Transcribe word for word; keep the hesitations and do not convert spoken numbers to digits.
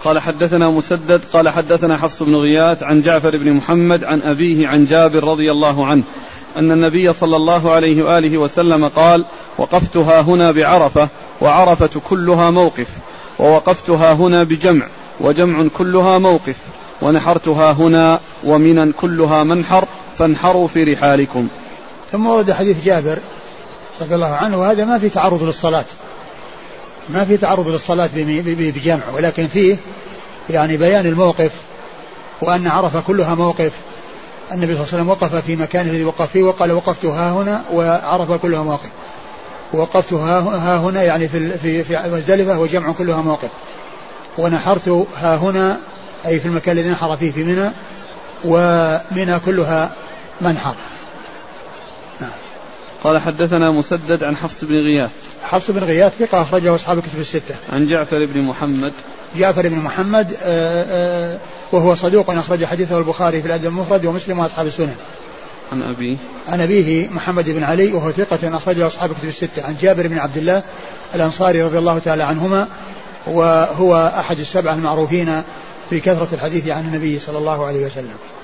قال حدثنا مسدد قال حدثنا حفص بن غياث عن جعفر بن محمد عن أبيه عن جابر رضي الله عنه أن النبي صلى الله عليه وآله وسلم قال: وقفتها هنا بعرفة، وعرفة كلها موقف، ووقفتها هنا بجمع، وجمع كلها موقف، ونحرتها هنا، ومنا كلها منحر، فانحروا في رحالكم. ثم ورد حديث جابر رضي الله عنه، وهذا ما في تعرض للصلاة، ما في تعرض للصلاة بجمع، ولكن فيه يعني بيان الموقف، وأن عرفة كلها موقف. النبي صلى الله عليه وسلم وقف في مكان الذي وقف فيه وقال: وقفت ها هنا، وعرفة كلها موقف. ووقفت ها هنا يعني في في في مزدلفة، وجمع كلها موقف. ونحرت ها هنا أي في المكان الذي نحر فيه في منى، ومنى كلها منحر. نعم. قال حدثنا مسدد عن حفص بن غياث. حفص بن غياث ثقة أخرجه أصحاب الكتب الستة. عن جعفر بن محمد. جعفر بن محمد آآ آآ وهو صدوق أخرج حديثه البخاري في الأدب المفرد ومسلم وأصحاب السنن. عن أبيه. عن أبيه محمد بن علي وهو ثقة أخرجه أصحاب الكتب الستة. عن جابر بن عبد الله الأنصاري رضي الله تعالى عنهما، وهو أحد السبعة المعروفين في كثرة الحديث عن النبي صلى الله عليه وسلم.